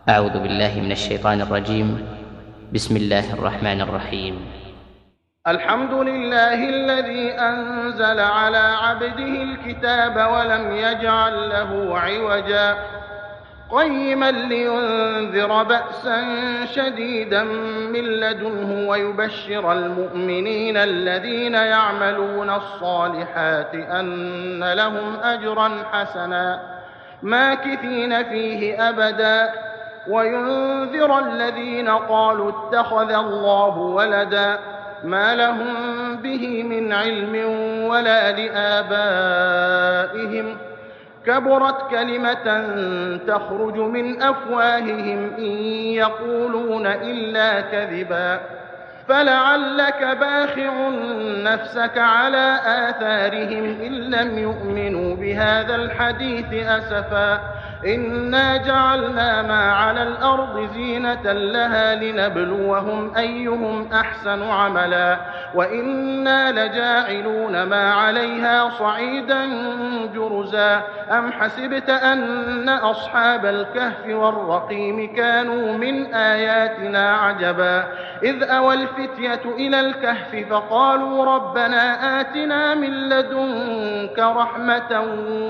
أعوذ بالله من الشيطان الرجيم. بسم الله الرحمن الرحيم. الحمد لله الذي أنزل على عبده الكتاب ولم يجعل له عوجا قيما لينذر بأسا شديدا من لدنه ويبشر المؤمنين الذين يعملون الصالحات أن لهم أجرا حسنا ماكثين فيه أبدا وينذر الذين قالوا اتخذ الله ولدا ما لهم به من علم ولا لآبائهم كبرت كلمة تخرج من أفواههم إن يقولون إلا كذبا فلعلك باخع نفسك على آثارهم إن لم يؤمنوا بهذا الحديث أسفا إنا جعلنا ما على الأرض زينة لها لنبلوهم أيهم أحسن عملا وإنا لجاعلون ما عليها صعيدا جرزا أم حسبت أن أصحاب الكهف والرقيم كانوا من آياتنا عجبا إذ أوى الفتية إلى الكهف فقالوا ربنا آتنا من لدنك رحمة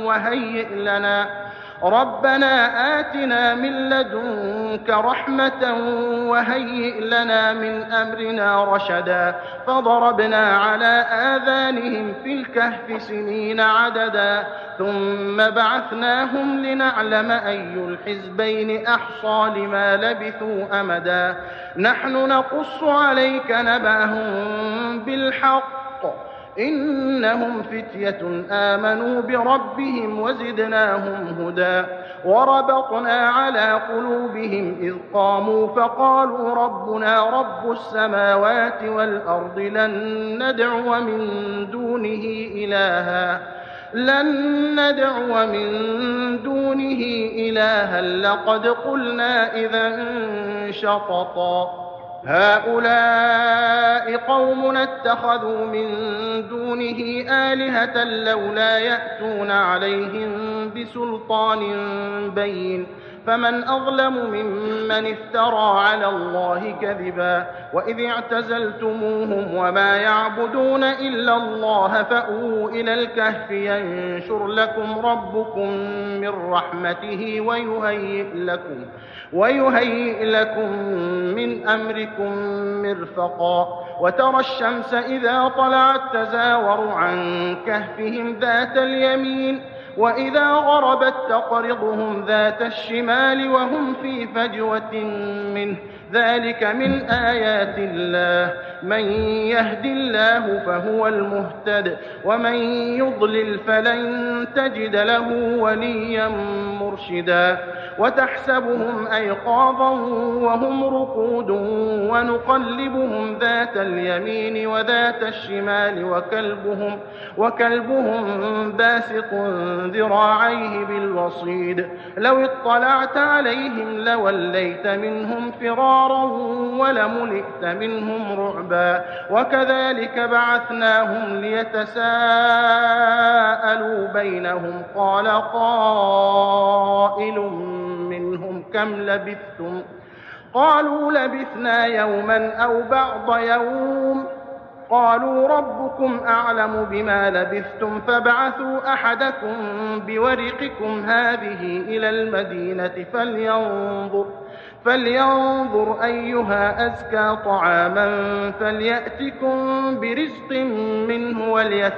وهيئ لنا من أمرنا رشدا فضربنا على آذانهم في الكهف سنين عددا ثم بعثناهم لنعلم أي الحزبين أحصى لما لبثوا أمدا نحن نقص عليك نبأهم بالحق إنهم فتية آمنوا بربهم وزدناهم هدى وربطنا على قلوبهم إذ قاموا فقالوا ربنا رب السماوات والأرض لن ندعو من دونه إلها لقد قلنا إذا شططا هؤلاء قومنا اتخذوا من دونه آلهة لولا يأتون عليهم بسلطان بين فمن أظلم ممن افترى على الله كذبا وإذ اعتزلتموهم وما يعبدون إلا الله فأووا إلى الكهف ينشر لكم ربكم من رحمته ويهيئ لكم من أمركم مرفقا وترى الشمس إذا طلعت تزاور عن كهفهم ذات اليمين وإذا غربت تقرضهم ذات الشمال وهم في فجوة منه ذلك من آيات الله من يهد الله فهو المهتد ومن يضلل فلن تجد له وليا مرشدا وتحسبهم أيقاظا وهم رقود ونقلبهم ذات اليمين وذات الشمال وكلبهم باسط ذراعيه بالوصيد لو اطلعت عليهم لوليت منهم فرارا ولملئت منهم رعبا وكذلك بعثناهم ليتساءلوا بينهم قال قائل منهم كم لبثتم قالوا لبثنا يوما أو بعض يوم قالوا ربكم أعلم بما لبثتم فابعثوا أحدكم بورقكم هذه إلى المدينة فلينظر أيها أزكى طعاما فليأتكم برزق منه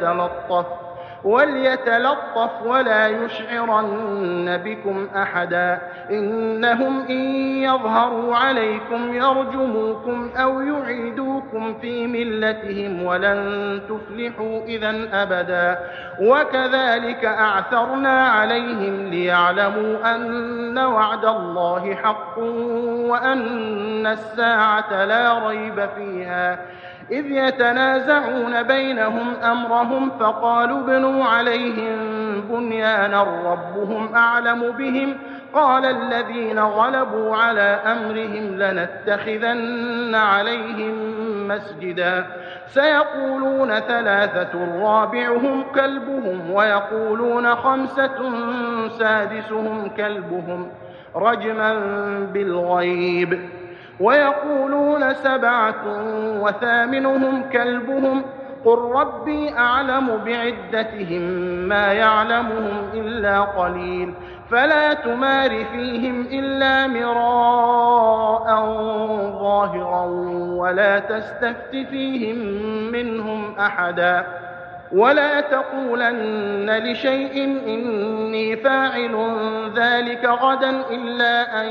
وليتلطف ولا يشعرن بكم أحدا إنهم إن يظهروا عليكم يرجموكم أو يعيدوكم في ملتهم ولن تفلحوا إذا أبدا وكذلك أعثرنا عليهم ليعلموا أن وعد الله حق وأن الساعة لا ريب فيها إذ يتنازعون بينهم أمرهم فقالوا ابنوا عليهم بنيانا ربهم أعلم بهم قال الذين غلبوا على أمرهم لنتخذن عليهم مسجدا سيقولون ثلاثة رابعهم كلبهم ويقولون خمسة سادسهم كلبهم رجما بالغيب. ويقولون 7 وثامنهم كلبهم قل ربي أعلم بعدتهم ما يعلمهم إلا قليل فلا تمار فيهم إلا مراء ظاهرا ولا تستفت فيهم منهم أحدا ولا تقولن لشيء إني فاعل ذلك غدا إلا أن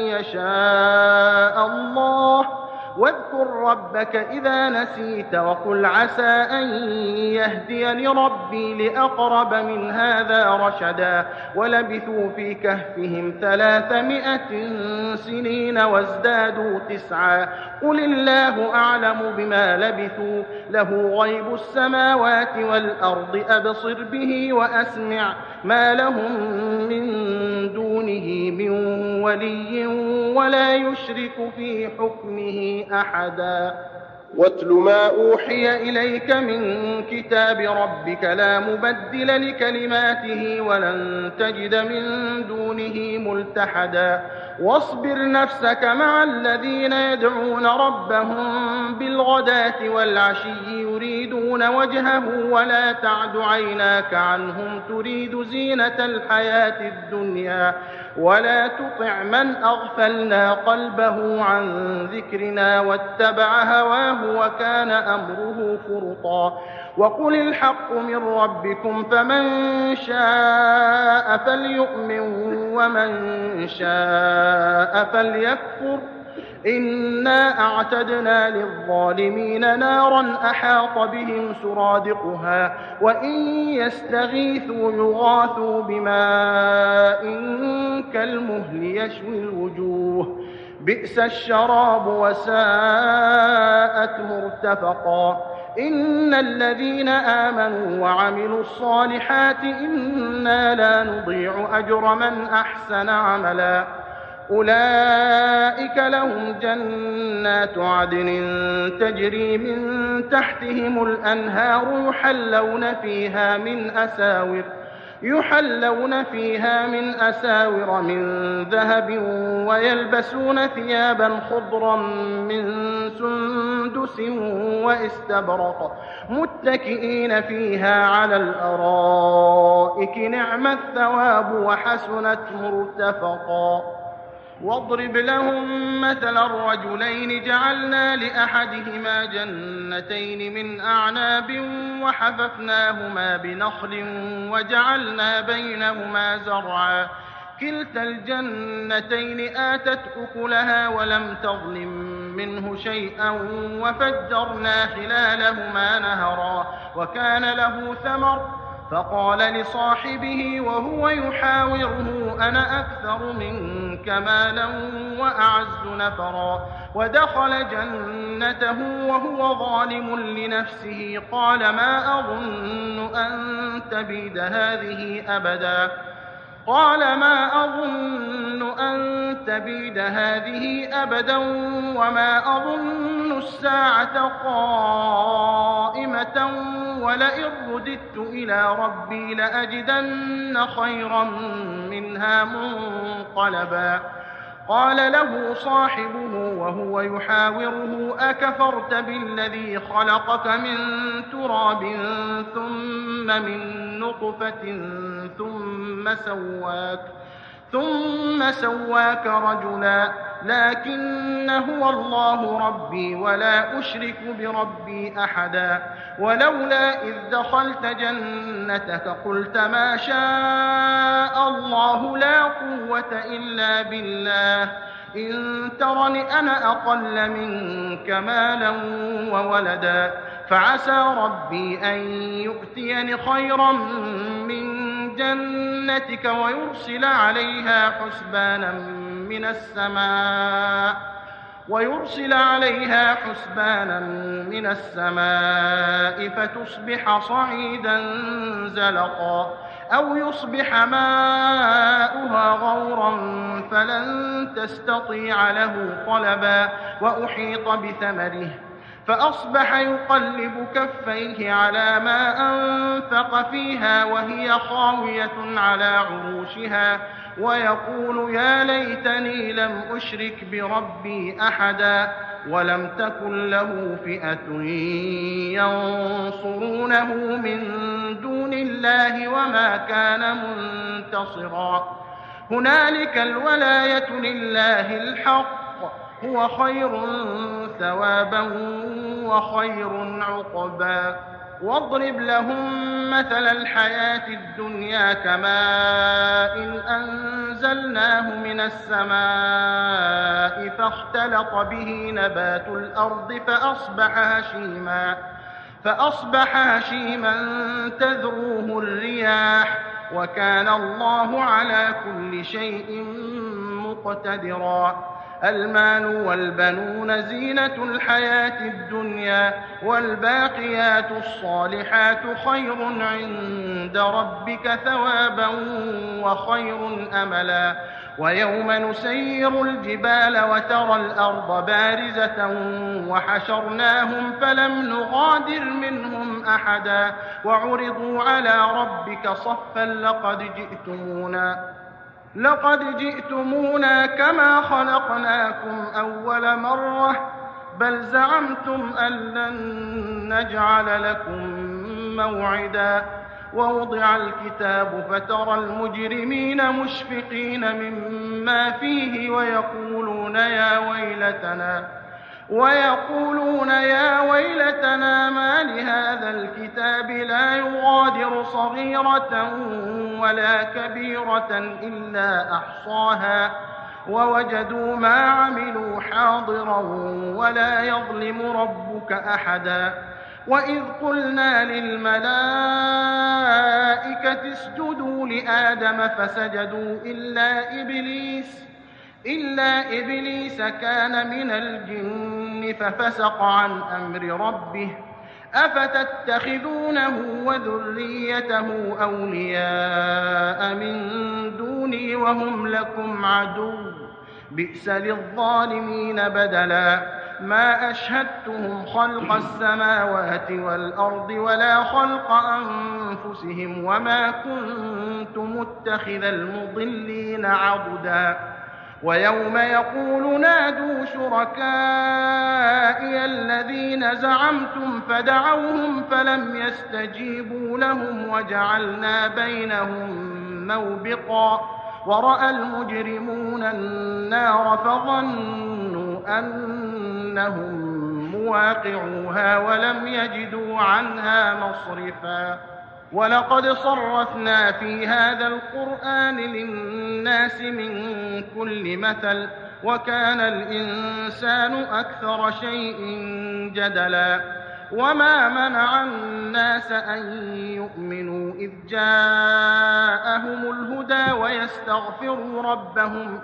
يشاء الله واذكر ربك إذا نسيت وقل عسى أن يهديني ربي لأقرب من هذا رشدا ولبثوا في كهفهم 300 سنين وازدادوا 9 قل الله أعلم بما لبثوا له غيب السماوات والأرض أبصر به وأسمع ما لهم من دونه من ولي ولا يشرك في حكمه أحدا واتل ما أوحي إليك من كتاب ربك لا مبدل لكلماته ولن تجد من دونه ملتحدا واصبر نفسك مع الذين يدعون ربهم بالغداة والعشي يريدون وجهه ولا تعد عيناك عنهم تريد زينة الحياة الدنيا ولا تطع من أغفلنا قلبه عن ذكرنا واتبع هواه وكان أمره فرطا وقل الحق من ربكم فمن شاء فليؤمن ومن شاء فليكفر إنا أعتدنا للظالمين نارا أحاط بهم سرادقها وإن يستغيثوا يغاثوا بماء كالمهل يشوي الوجوه بئس الشراب وساءت مرتفقا إن الذين آمنوا وعملوا الصالحات إنا لا نضيع أجر من أحسن عملا أولئك لهم جنات عدن تجري من تحتهم الأنهار يحلون فيها من أساور من ذهب ويلبسون ثيابا خضرا من سندس واستبرق متكئين فيها على الأرائك نعم الثواب وحسنت مرتفقا واضرب لهم مثلا الرجلين جعلنا لأحدهما جنتين من أعناب وحففناهما بنخل وجعلنا بينهما زرعا كلتا الجنتين آتت أكلها ولم تظلم منه شيئا وفجرنا خلالهما نهرا وكان له ثمر فقال لصاحبه وهو يحاوره أنا أكثر منك مالا وأعز نفرا ودخل جنته وهو ظالم لنفسه قال ما أظن أن تبيد هذه أبدا وما أظن الساعة قائمة ولئن رددت إلى ربي لأجدن خيرا منها منقلبا قال له صاحبه وهو يحاوره أكفرت بالذي خلقك من تراب ثم من نطفة ثم سواك رجلا لكن هو الله ربي ولا أشرك بربي أحدا ولولا إذ دخلت جنتك قلت ما شاء الله لا قوة إلا بالله إن ترني أنا أقل منك مالا وولدا فعسى ربي أن يؤتيني خيرا من جنتك ويرسل عليها حسبانا من السماء فتصبح صعيدا زلقا أو يصبح ماؤها غورا فلن تستطيع له طلبا وأحيط بثمره فأصبح يقلب كفيه على ما أنفق فيها وهي خاوية على عروشها ويقول يا ليتني لم أشرك بربي أحدا ولم تكن له فئة ينصرونه من دون الله وما كان منتصرا هنالك الولاية لله الحق هو خير ثوابا وخير عقبا واضرب لهم مثل الحياة الدنيا كماء أنزلناه من السماء فاختلط به نبات الأرض فأصبح هشيما تذروه الرياح وكان الله على كل شيء مقتدرا المال والبنون زينة الحياة الدنيا والباقيات الصالحات خير عند ربك ثوابا وخير أملا ويوم نسير الجبال وترى الأرض بارزة وحشرناهم فلم نغادر منهم أحدا وعرضوا على ربك صفا لقد جئتمونا كما خلقناكم أول مرة بل زعمتم أن لن نجعل لكم موعدا ووضع الكتاب فترى المجرمين مشفقين مما فيه ويقولون يا ويلتنا ما لهذا الكتاب لا يغادر صغيرة ولا كبيرة إلا أحصاها ووجدوا ما عملوا حاضرا ولا يظلم ربك أحدا وإذ قلنا للملائكة اسجدوا لآدم فسجدوا إلا إبليس كان من الجن ففسق عن أمر ربه أفتتخذونه وذريته أولياء من دوني وهم لكم عدو بئس للظالمين بدلا ما أشهدتهم خلق السماوات والأرض ولا خلق أنفسهم وما كنت متخذ المضلين عضدا ويوم يقول نادوا شركائي الذين زعمتم فدعوهم فلم يستجيبوا لهم وجعلنا بينهم موبقا ورأى المجرمون النار فظنوا أنهم مواقعوها ولم يجدوا عنها مصرفا ولقد صرفنا في هذا القرآن للناس من كل مثل وكان الإنسان أكثر شيء جدلا وما منع الناس أن يؤمنوا إذ جاءهم الهدى ويستغفروا ربهم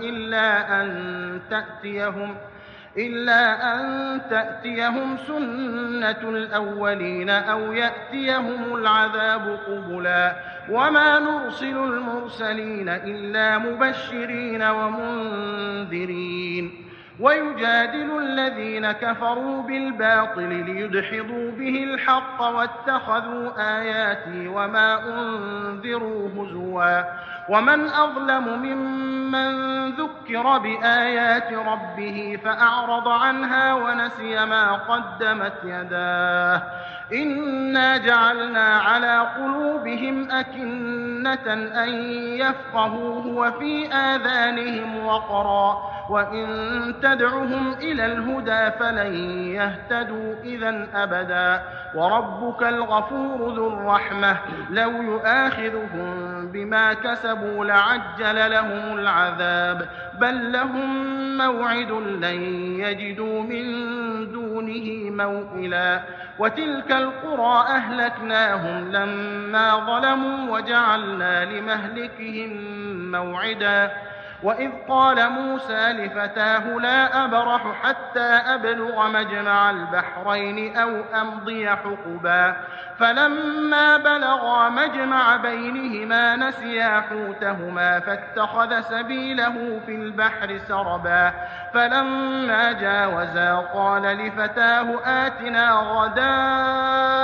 إلا أن تأتيهم سنة الأولين أو يأتيهم العذاب قبلا وما نرسل المرسلين إلا مبشرين ومنذرين ويجادل الذين كفروا بالباطل ليدحضوا به الحق واتخذوا آياتي وما أنذروا هزوا ومن أظلم ممن ذكر بآيات ربه فأعرض عنها ونسي ما قدمت يداه إنا جعلنا على قلوبهم أكنة أن يفقهوه وفي آذانهم وقرا وإن تدعهم إلى الهدى فلن يهتدوا إذا أبدا وربك الغفور ذو الرحمة لو يؤاخذهم بما كسبوا لعجل لهم العذاب بل لهم موعد لن يجدوا من دونه موئلا وتلك القرى أهلكناهم لما ظلموا وجعلنا لمهلكهم موعدا وإذ قال موسى لفتاه لا أبرح حتى أبلغ مجمع البحرين أو أمضي حقبا فلما بلغا مجمع بينهما نسيا حوتهما فاتخذ سبيله في البحر سربا فلما جاوزا قال لفتاه آتنا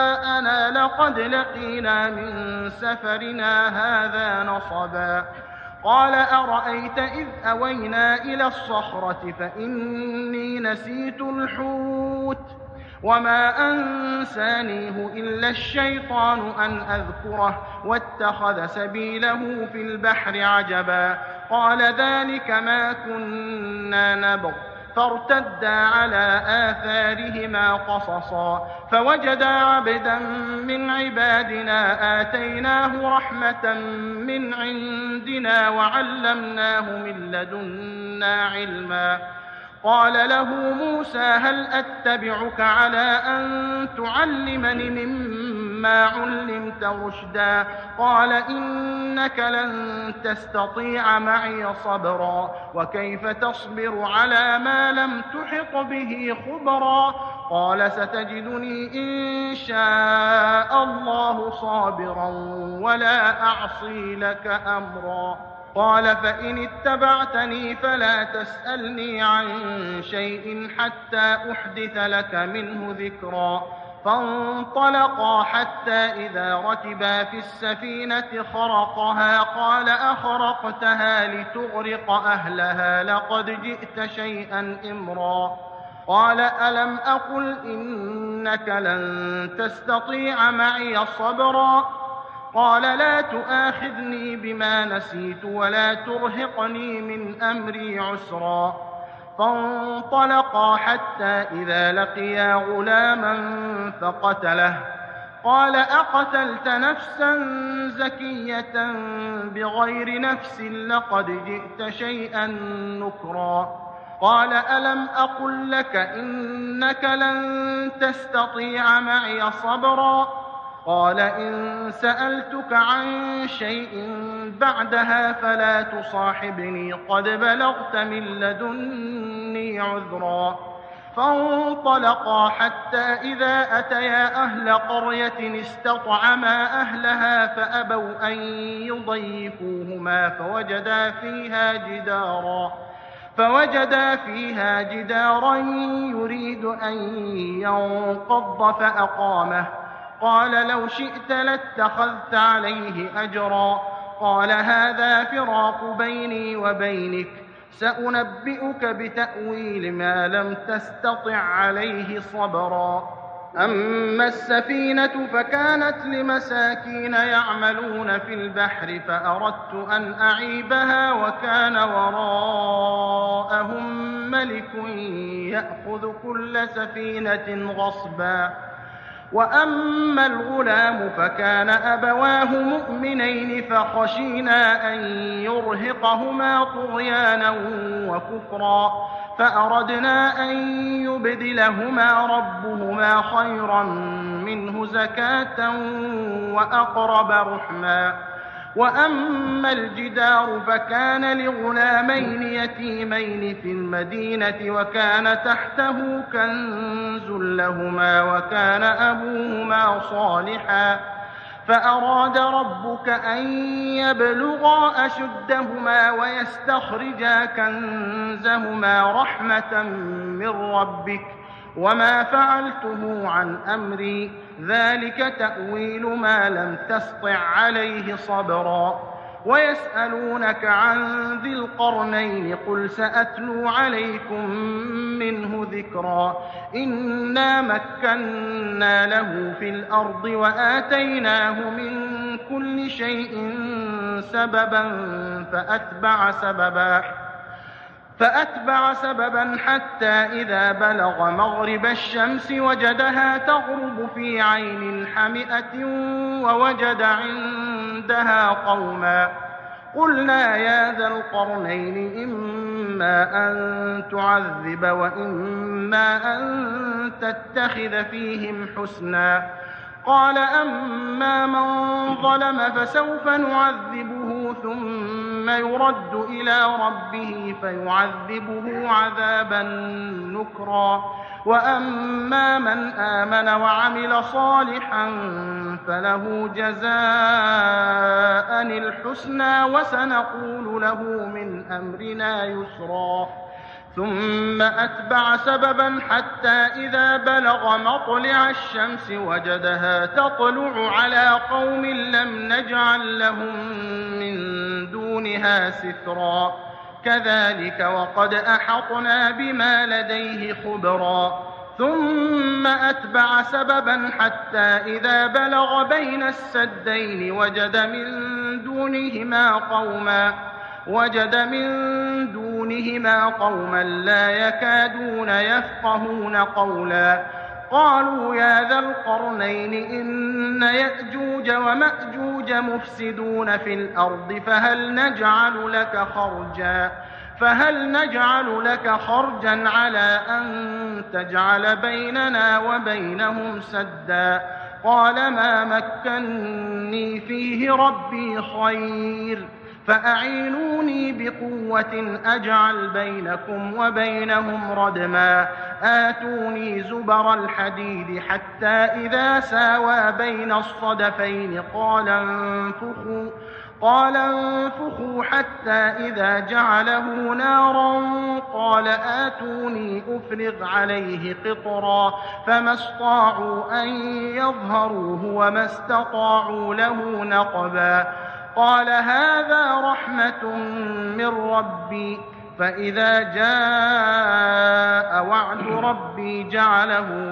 غداءنا لقد لقينا من سفرنا هذا نصبا قال أرأيت إذ أوينا إلى الصخرة فإني نسيت الحوت وما أنسانيه إلا الشيطان أن أذكره واتخذ سبيله في البحر عجبا قال ذلك ما كنا نبغ فارتدا على آثارهما قصصا فوجدا عبدا من عبادنا آتيناه رحمة من عندنا وعلمناه من لدنا علما قال له موسى هل أتبعك على أن تعلمني مما علمت رشدا قال إنك لن تستطيع معي صبرا وكيف تصبر على ما لم تحط به خبرا قال ستجدني إن شاء الله صابرا ولا أعصي لك أمرا قال فإن اتبعتني فلا تسألني عن شيء حتى أحدث لك منه ذكرا فانطلقا حتى إذا ركبا في السفينة خرقها قال أخرقتها لتغرق أهلها لقد جئت شيئا إمرا قال ألم أقل إنك لن تستطيع معي صبرا قال لا تؤاخذني بما نسيت ولا ترهقني من أمري عسرا فانطلقا حتى إذا لقيا غلاما فقتله قال أقتلت نفسا زكية بغير نفس لقد جئت شيئا نكرا قال ألم أقل لك إنك لن تستطيع معي صبرا قال إن سألتك عن شيء بعدها فلا تصاحبني قد بلغت من لدني عذرا فانطلقا حتى إذا أتيا أهل قرية استطعما أهلها فأبوا أن يضيفوهما فوجدا فيها جدارا يريد أن ينقض فأقامه قال لو شئت لاتخذت عليه أجرا قال هذا فراق بيني وبينك سأنبئك بتأويل ما لم تستطع عليه صبرا أما السفينة فكانت لمساكين يعملون في البحر فأردت أن أعيبها وكان وراءهم ملك يأخذ كل سفينة غصبا وأما الغلام فكان أبواه مؤمنين فخشينا أن يرهقهما طغيانا وكفرا فأردنا أن يبدلهما ربهما خيرا منه زكاة وأقرب رحما وأما الجدار فكان لغلامين يتيمين في المدينة وكان تحته كنز لهما وكان أبوهما صالحا فأراد ربك أن يبلغا أشدهما ويستخرجا كنزهما رحمة من ربك وما فعلته عن أمري ذلك تأويل ما لم تسطع عليه صبرا ويسألونك عن ذي القرنين قل سأتلو عليكم منه ذكرا إنا مكنا له في الأرض وآتيناه من كل شيء سببا فأتبع سببا حتى إذا بلغ مغرب الشمس وجدها تغرب في عين حمئة ووجد عندها قوما قلنا يا ذا القرنين إما أن تعذب وإما أن تتخذ فيهم حسنا قال أما من ظلم فسوف نعذبه ثم يرد إلى ربه فيعذبه عذابا نكرا وأما من آمن وعمل صالحا فله جزاء الحسنى وسنقول له من أمرنا يسرا ثم أتبع سببا حتى إذا بلغ مطلع الشمس وجدها تطلع على قوم لم نجعل لهم من دونها سترا كذلك وقد أحطنا بما لديه خبرا ثم أتبع سببا حتى إذا بلغ بين السدين وجد من دونهما قوما لا يكادون يفقهون قولا قالوا يا ذا القرنين إن يأجوج ومأجوج مفسدون في الأرض فهل نجعل لك خرجا على أن تجعل بيننا وبينهم سدا قال ما مكني فيه ربي خير فأعينوني بقوة أجعل بينكم وبينهم ردما آتوني زبر الحديد حتى إذا ساوى بين الصدفين قال انفخوا حتى إذا جعله نارا قال آتوني أفرغ عليه قطرا فما استطاعوا أن يظهروه وما استطاعوا له نقبا قال هذا رحمة من ربي فإذا جاء وعد ربي جعله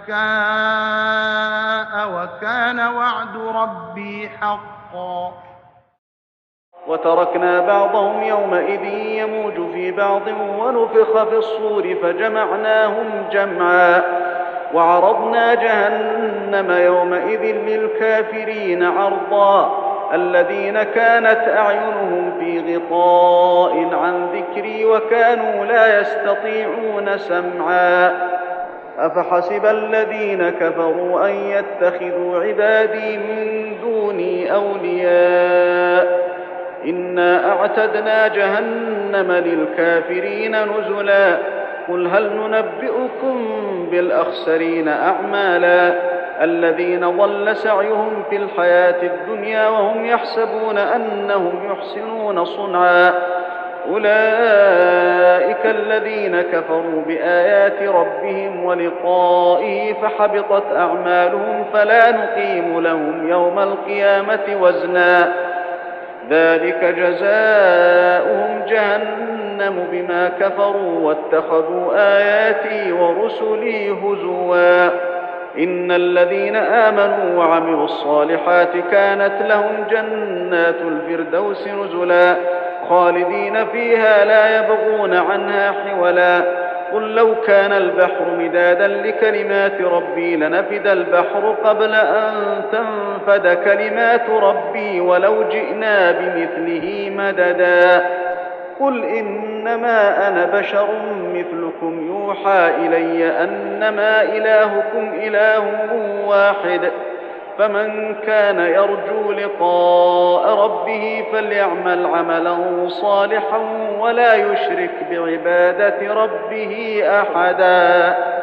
دكاء وكان وعد ربي حقا وتركنا بعضهم يومئذ يموج في بعض ونفخ في الصور فجمعناهم جمعا وعرضنا جهنم يومئذ للكافرين عرضا الذين كانت أعينهم في غطاء عن ذكري وكانوا لا يستطيعون سمعا أفحسب الذين كفروا أن يتخذوا عبادي من دوني أولياء إنا أعتدنا جهنم للكافرين نزلا قل هل ننبئكم بالأخسرين أعمالا الذين ضل سعيهم في الحياة الدنيا وهم يحسبون أنهم يحسنون صنعا أولئك الذين كفروا بآيات ربهم ولقائه فحبطت أعمالهم فلا نقيم لهم يوم القيامة وزنا ذلك جزاؤهم جهنم بما كفروا واتخذوا آياتي ورسلي هزوا إن الذين آمنوا وعملوا الصالحات كانت لهم جنات الفردوس نزلا خالدين فيها لا يبغون عنها حولا قل لو كان البحر مدادا لكلمات ربي لنفد البحر قبل أن تنفد كلمات ربي ولو جئنا بمثله مددا قل إنما أنا بشر مثلكم يوحى إلي أنما إلهكم إله واحد فمن كان يرجو لقاء ربه فليعمل عملا صالحا ولا يشرك بعبادة ربه أحدا